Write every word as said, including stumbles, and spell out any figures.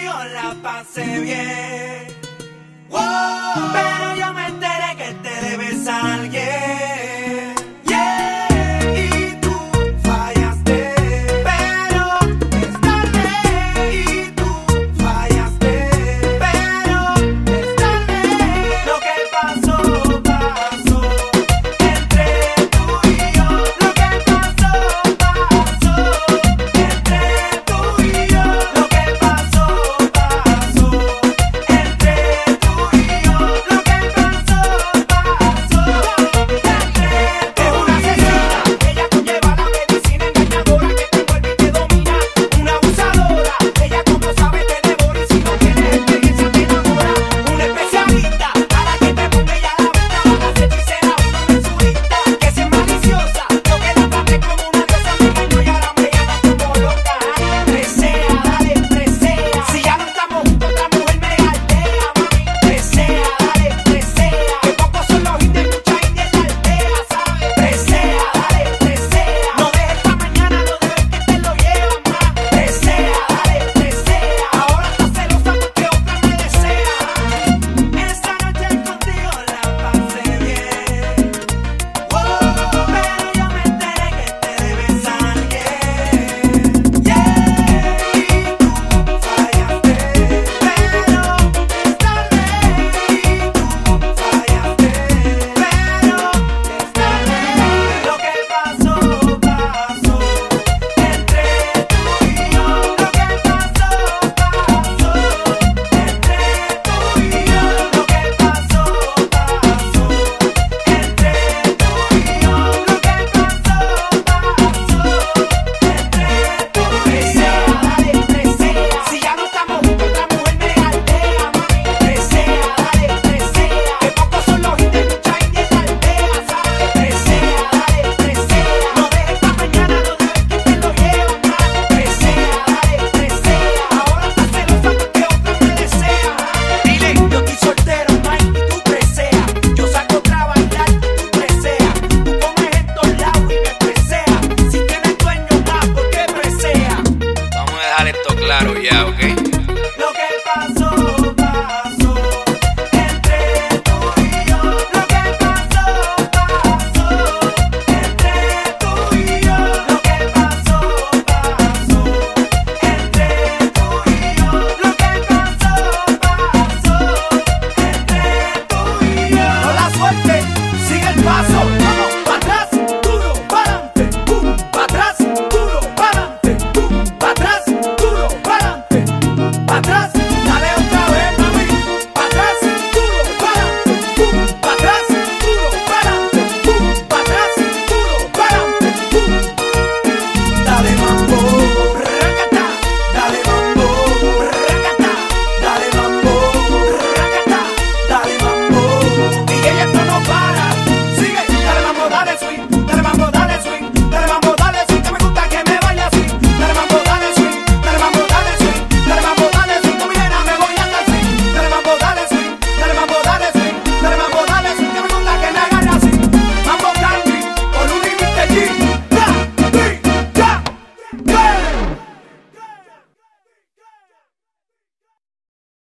contigo la pasé bien. Wow, pero yo me enteré que te debes a alguien. Yeah, y tú fallaste, pero es tarde. Y tú fallaste, pero es tarde. Lo que pasó, pasó entre tú y yo. Lo que pasó, pasó entre tú y yo. Lo que pasó, pasó entre tú y yo. Lo que pasó, pasó entre. Es una asesina, ella conlleva la medicina engañadora que te envuelve y te domina. Una abusadora, ella como sabe te devora y si no tienes experiencia te enamora. Una especialista, para que te ponga ella la vista. Una hechicera, una mensurista, que si es maliciosa, yo que la traté como una diosa me engañó y ahora me llama como loca. Ay, presea, dale, presea. Si ya no estamos juntos, otra mujer me aldea, mami. Presea, dale, presea. Que pocos son los indios y mucha india en la aldea, ¿sabes? Presea, dale, presea. No dejes pa' mañana, no dejes que te lo llevan más. Presea, dale, presea. Ahora estás celosa porque otra me desea. Esta noche contigo la pasé bien. Wow, pero yo me enteré que te debes a alguien. Yeah, y tú fallaste, pero es tarde. Y tú fallaste, pero es tarde. Lo que pasó, pasó entre tú y yo. Lo que pasó, pasó entre tú y yo. Lo que pasó, pasó entre tú y yo. Lo que pasó, pasó entre tú. Presea, dale, presea. Si ya no estamos juntos, otra mujer me aldea, mami. Presea, dale, presea. Que pocos son los indios y mucha india en la aldea, ¿sabes? Presea, dale, presea. No dejes pa' mañana, no dejes que te lo llevan más. Presea, dale, presea. Ahora estás celosa porque otra me desea. Dile, yo estoy soltero, Mike, y tú presea. Yo salgo otra a bailar, tú presea. Tú comes en todos lados y me presea. Si tienes dueño más, ¿por qué presea? Vamos a dejar esto claro ya, ¿ok?